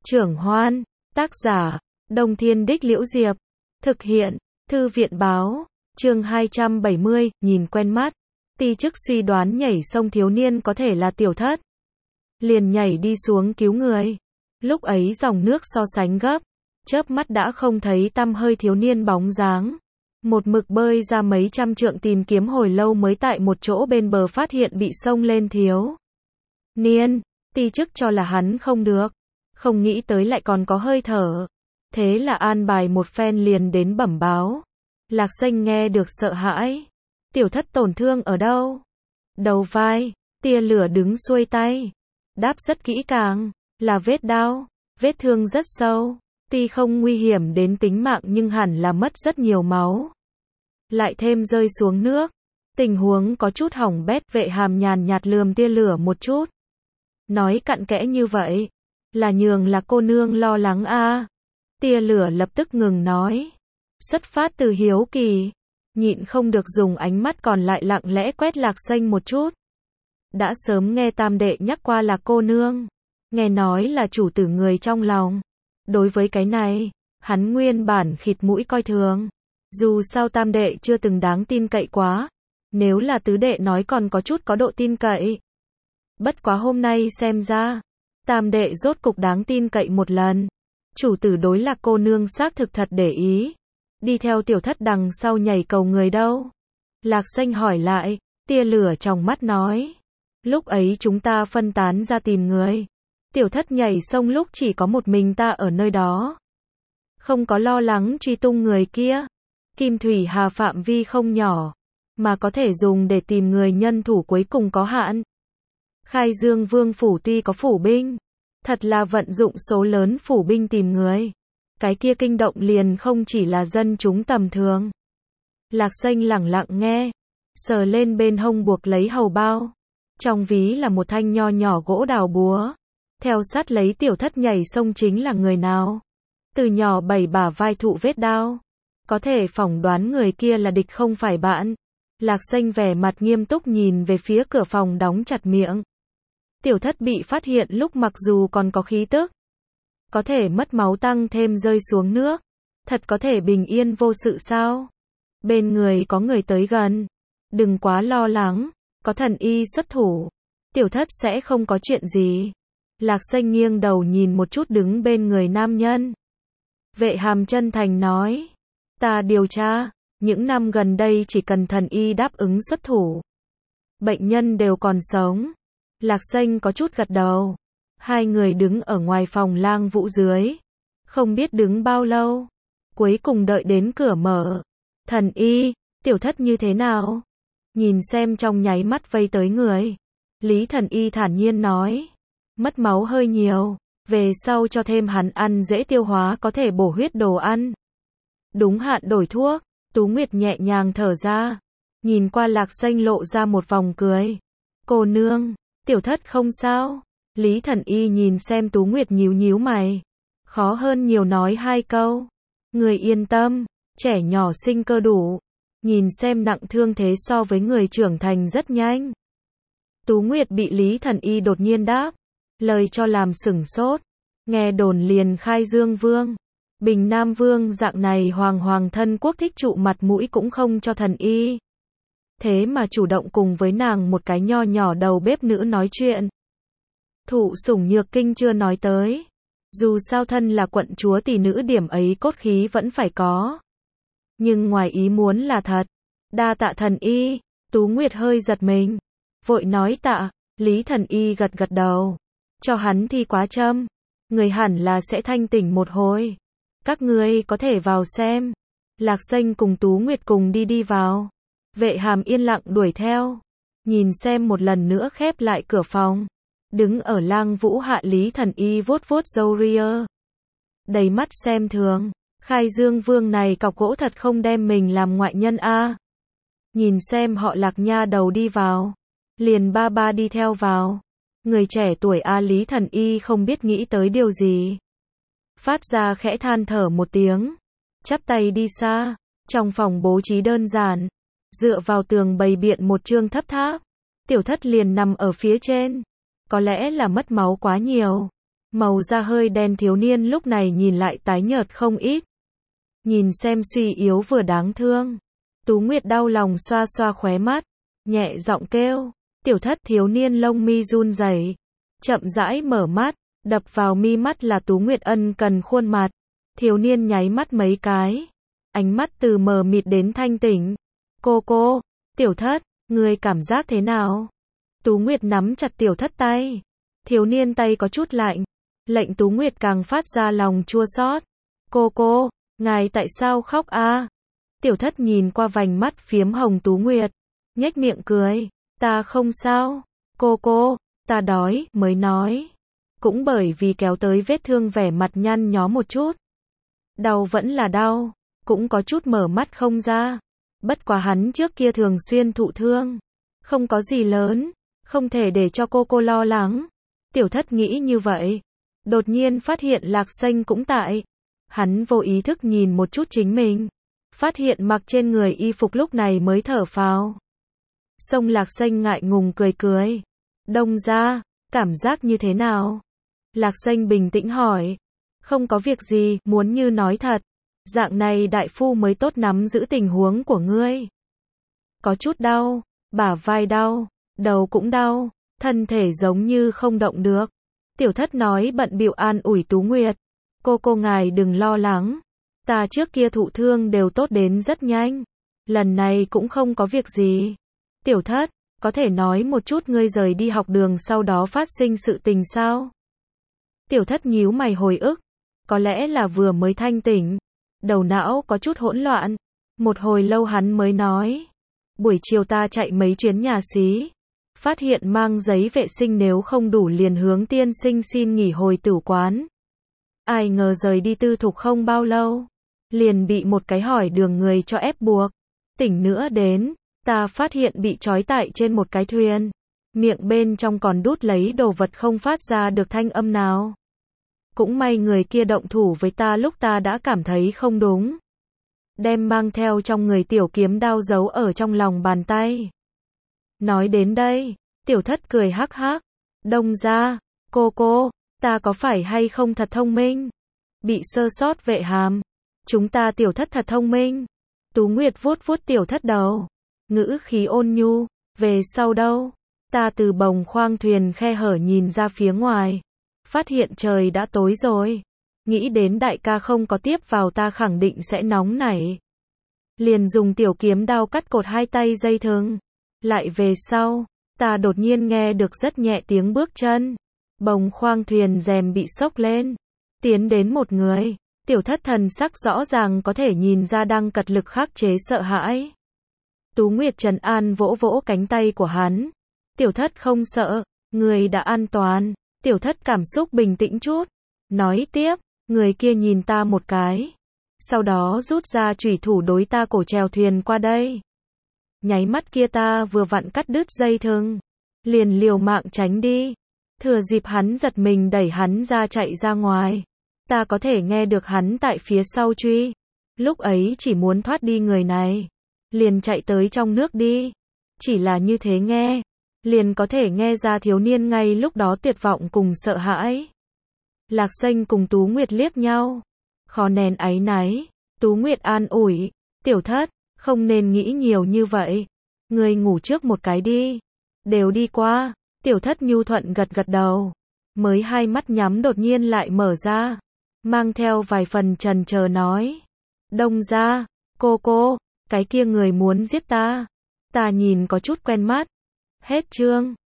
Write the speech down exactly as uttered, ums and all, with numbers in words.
Trưởng Hoan, tác giả, Đông Thiên Đích Liễu Diệp, thực hiện, Thư viện Báo, chương hai trăm bảy mươi, nhìn quen mắt. Ti chức suy đoán nhảy sông thiếu niên có thể là Tiểu Thất. Liền nhảy đi xuống cứu người. Lúc ấy dòng nước so sánh gấp, chớp mắt đã không thấy tăm hơi thiếu niên bóng dáng. Một mực bơi ra mấy trăm trượng tìm kiếm hồi lâu mới tại một chỗ bên bờ phát hiện bị sông lên thiếu niên. Ti chức cho là hắn không được, không nghĩ tới lại còn có hơi thở. Thế là an bài một phen liền đến bẩm báo. Lạc Xanh nghe được sợ hãi. Tiểu Thất tổn thương ở đâu? Đầu vai. Tia lửa đứng xuôi tay. Đáp rất kỹ càng. Là vết đau. Vết thương rất sâu. Tuy không nguy hiểm đến tính mạng nhưng hẳn là mất rất nhiều máu. Lại thêm rơi xuống nước. Tình huống có chút hỏng bét. Vệ Hàm nhàn nhạt lườm tia lửa một chút. Nói cặn kẽ như vậy. Là nhường là cô nương lo lắng a. À. Tia lửa lập tức ngừng nói. Xuất phát từ hiếu kỳ. Nhịn không được dùng ánh mắt còn lại lặng lẽ quét Lạc Xanh một chút. Đã sớm nghe tam đệ nhắc qua là cô nương. Nghe nói là chủ tử người trong lòng. Đối với cái này, hắn nguyên bản khịt mũi coi thường. Dù sao tam đệ chưa từng đáng tin cậy quá. Nếu là tứ đệ nói còn có chút có độ tin cậy. Bất quá hôm nay xem ra, tam đệ rốt cục đáng tin cậy một lần. Chủ tử đối Lạc cô nương xác thực thật để ý. Đi theo Tiểu Thất đằng sau nhảy cầu người đâu? Lạc Xanh hỏi lại, tia lửa trong mắt nói. Lúc ấy chúng ta phân tán ra tìm người. Tiểu Thất nhảy sông lúc chỉ có một mình ta ở nơi đó. Không có lo lắng truy tung người kia. Kim Thủy Hà phạm vi không nhỏ, mà có thể dùng để tìm người nhân thủ cuối cùng có hạn. Khai Dương Vương phủ tuy có phủ binh, thật là vận dụng số lớn phủ binh tìm người. Cái kia kinh động liền không chỉ là dân chúng tầm thường. Lạc Xanh lẳng lặng nghe, sờ lên bên hông buộc lấy hầu bao. Trong ví là một thanh nho nhỏ gỗ đào búa. Theo sát lấy Tiểu Thất nhảy sông chính là người nào? Từ nhỏ bảy bả vai thụ vết đao. Có thể phỏng đoán người kia là địch không phải bạn. Lạc Xanh vẻ mặt nghiêm túc nhìn về phía cửa phòng đóng chặt miệng. Tiểu Thất bị phát hiện lúc mặc dù còn có khí tức, có thể mất máu tăng thêm rơi xuống nước. Thật có thể bình yên vô sự sao? Bên người có người tới gần. Đừng quá lo lắng. Có thần y xuất thủ. Tiểu Thất sẽ không có chuyện gì. Lạc Xanh nghiêng đầu nhìn một chút đứng bên người nam nhân. Vệ Hàm chân thành nói. Ta điều tra. Những năm gần đây chỉ cần thần y đáp ứng xuất thủ, bệnh nhân đều còn sống. Lạc Xanh có chút gật đầu. Hai người đứng ở ngoài phòng Lang Vũ dưới. Không biết đứng bao lâu. Cuối cùng đợi đến cửa mở. Thần y, Tiểu Thất như thế nào? Nhìn xem trong nháy mắt vây tới người. Lý thần y thản nhiên nói. Mất máu hơi nhiều. Về sau cho thêm hắn ăn dễ tiêu hóa có thể bổ huyết đồ ăn. Đúng hạn đổi thuốc. Tú Nguyệt nhẹ nhàng thở ra. Nhìn qua Lạc Xanh lộ ra một vòng cười. Cô nương, Tiểu Thất không sao. Lý thần y nhìn xem Tú Nguyệt nhíu nhíu mày. Khó hơn nhiều nói hai câu. Người yên tâm, trẻ nhỏ sinh cơ đủ. Nhìn xem nặng thương thế so với người trưởng thành rất nhanh. Tú Nguyệt bị Lý thần y đột nhiên đáp. Lời cho làm sửng sốt. Nghe đồn liền Khai Dương Vương, Bình Nam Vương dạng này hoàng hoàng thân quốc thích trụ mặt mũi cũng không cho thần y. Thế mà chủ động cùng với nàng một cái nho nhỏ đầu bếp nữ nói chuyện. Thụ sủng nhược kinh chưa nói tới. Dù sao thân là quận chúa tỷ nữ điểm ấy cốt khí vẫn phải có. Nhưng ngoài ý muốn là thật. Đa tạ thần y. Tú Nguyệt hơi giật mình. Vội nói tạ. Lý thần y gật gật đầu. Cho hắn thi quá châm. Người hẳn là sẽ thanh tỉnh một hồi. Các ngươi có thể vào xem. Lạc Xanh cùng Tú Nguyệt cùng đi đi vào. Vệ Hàm yên lặng đuổi theo. Nhìn xem một lần nữa khép lại cửa phòng. Đứng ở Lang Vũ hạ Lý thần y vuốt vuốt râu ria. Đầy mắt xem thường. Khai Dương Vương này cọc gỗ thật không đem mình làm ngoại nhân a. À. Nhìn xem họ Lạc nha đầu đi vào. Liền ba ba đi theo vào. Người trẻ tuổi a. Lý thần y không biết nghĩ tới điều gì. Phát ra khẽ than thở một tiếng. Chắp tay đi xa. Trong phòng bố trí đơn giản. Dựa vào tường bày biện một chương thấp tháp. Tiểu Thất liền nằm ở phía trên. Có lẽ là mất máu quá nhiều. Màu da hơi đen thiếu niên lúc này nhìn lại tái nhợt không ít. Nhìn xem suy yếu vừa đáng thương. Tú Nguyệt đau lòng xoa xoa khóe mắt, nhẹ giọng kêu, tiểu thất. Thiếu niên lông mi run rẩy, chậm rãi mở mắt, đập vào mi mắt là Tú Nguyệt ân cần khuôn mặt. Thiếu niên nháy mắt mấy cái, ánh mắt từ mờ mịt đến thanh tỉnh. Cô cô, tiểu thất, người cảm giác thế nào? Tú Nguyệt nắm chặt tiểu thất tay. Thiếu niên tay có chút lạnh, lệnh Tú Nguyệt càng phát ra lòng chua xót. Cô cô, ngài tại sao khóc a? Tiểu thất nhìn qua vành mắt phiếm hồng Tú Nguyệt, nhếch miệng cười, ta không sao, cô cô, ta đói, mới nói. Cũng bởi vì kéo tới vết thương vẻ mặt nhăn nhó một chút. Đau vẫn là đau, cũng có chút mở mắt không ra. Bất quá hắn trước kia thường xuyên thụ thương, không có gì lớn, không thể để cho cô cô lo lắng. Tiểu thất nghĩ như vậy, đột nhiên phát hiện Lạc Xanh cũng tại. Hắn vô ý thức nhìn một chút chính mình, phát hiện mặc trên người y phục lúc này mới thở phào. Sông Lạc Xanh ngại ngùng cười cười. Đông gia, cảm giác như thế nào? Lạc Xanh bình tĩnh hỏi. Không có việc gì, muốn như nói thật. Dạng này đại phu mới tốt nắm giữ tình huống của ngươi. Có chút đau, bả vai đau, đầu cũng đau, thân thể giống như không động được. Tiểu thất nói bận bịu an ủi Tú Nguyệt. Cô cô ngài đừng lo lắng. Ta trước kia thụ thương đều tốt đến rất nhanh. Lần này cũng không có việc gì. Tiểu thất, có thể nói một chút ngươi rời đi học đường sau đó phát sinh sự tình sao? Tiểu thất nhíu mày hồi ức. Có lẽ là vừa mới thanh tỉnh. Đầu não có chút hỗn loạn. Một hồi lâu hắn mới nói. Buổi chiều ta chạy mấy chuyến nhà xí. Phát hiện mang giấy vệ sinh nếu không đủ liền hướng tiên sinh xin nghỉ hồi tử quán. Ai ngờ rời đi tư thục không bao lâu. Liền bị một cái hỏi đường người cho ép buộc. Tỉnh nữa đến, ta phát hiện bị trói tại trên một cái thuyền. Miệng bên trong còn đút lấy đồ vật không phát ra được thanh âm nào. Cũng may người kia động thủ với ta lúc ta đã cảm thấy không đúng. Đem mang theo trong người tiểu kiếm đao giấu ở trong lòng bàn tay. Nói đến đây, tiểu thất cười hắc hắc. Đông gia, cô cô, ta có phải hay không thật thông minh? Bị sơ sót vệ hàm. Chúng ta tiểu thất thật thông minh. Tú Nguyệt vuốt vuốt tiểu thất đầu. Ngữ khí ôn nhu. Về sau đâu? Ta từ bồng khoang thuyền khe hở nhìn ra phía ngoài. Phát hiện trời đã tối rồi. Nghĩ đến đại ca không có tiếp vào ta khẳng định sẽ nóng nảy. Liền dùng tiểu kiếm đao cắt cột hai tay dây thừng. Lại về sau, ta đột nhiên nghe được rất nhẹ tiếng bước chân. Bồng khoang thuyền rèm bị xốc lên. Tiến đến một người. Tiểu thất thần sắc rõ ràng có thể nhìn ra đang cật lực khắc chế sợ hãi. Tú Nguyệt trấn an vỗ vỗ cánh tay của hắn. Tiểu thất không sợ, người đã an toàn. Tiểu thất cảm xúc bình tĩnh chút. Nói tiếp, người kia nhìn ta một cái. Sau đó rút ra chủy thủ đối ta cổ chèo thuyền qua đây. Nháy mắt kia ta vừa vặn cắt đứt dây thừng. Liền liều mạng tránh đi. Thừa dịp hắn giật mình đẩy hắn ra chạy ra ngoài. Ta có thể nghe được hắn tại phía sau truy. Lúc ấy chỉ muốn thoát đi người này. Liền chạy tới trong nước đi. Chỉ là như thế nghe. Liền có thể nghe ra thiếu niên ngay lúc đó tuyệt vọng cùng sợ hãi. Lạc Xanh cùng Tú Nguyệt liếc nhau. Khó nén áy náy. Tú Nguyệt an ủi. Tiểu thất, không nên nghĩ nhiều như vậy. Người ngủ trước một cái đi. Đều đi qua. Tiểu thất nhu thuận gật gật đầu. Mới hai mắt nhắm đột nhiên lại mở ra. Mang theo vài phần trần chờ nói. Đông gia, cô cô, cái kia người muốn giết ta. Ta nhìn có chút quen mắt. Hết chương.